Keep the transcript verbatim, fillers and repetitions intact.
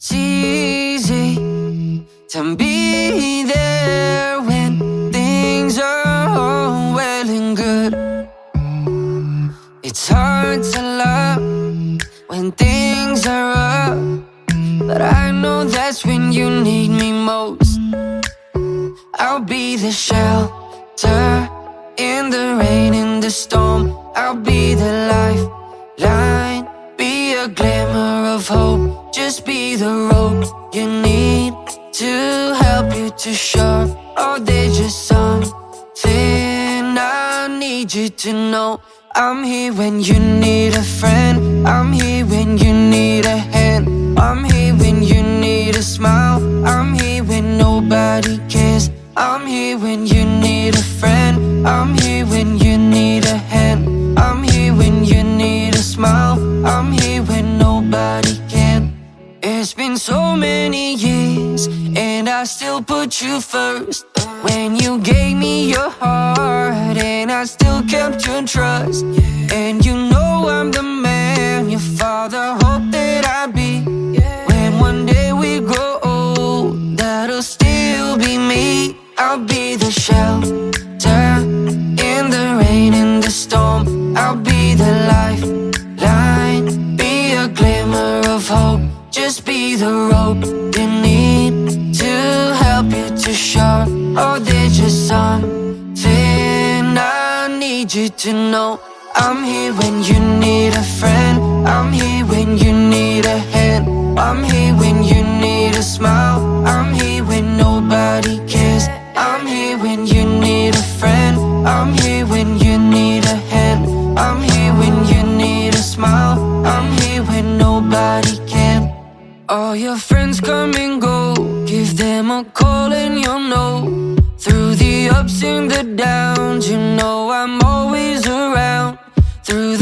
It's easy to be there when things are all well and good. It's hard to love when things are up, but I know that's when you need me most. I'll be the shelter in the rain, in the storm. I'll be the lifeline, be a glimmer of hope. Just be the rope you need to help you to shore. Oh, there's just something I need you to know. I'm here when you need a friend. I'm here when you need a hand. I'm here when you need a smile. I'm here when nobody cares. I'm here when you need a friend. I'm here when you need a hand. I'm here when you need a smile. I'm here when nobody can. It's been so many years and I still put you first. When you gave me your heart and I still kept your trust. And you know I'm the man your father hoped that I'd be. When one day we grow old, that'll still be me. I'll be the shelter in the rain, in the storm. I'll be the lifeline, be a glimmer of hope. Just be the rope you need to help you to shore. Oh, there's just something I need you to know. I'm here when you need a friend. I'm here when you need a hand. I'm here when you need a smile. I'm here when nobody cares. I'm here when you need a friend. I'm here when you need a hand. I'm here when you need a smile. I'm here when nobody can. All your friends come and go, give them a call and you'll know. Through the ups and the downs, you know I'm always around. Through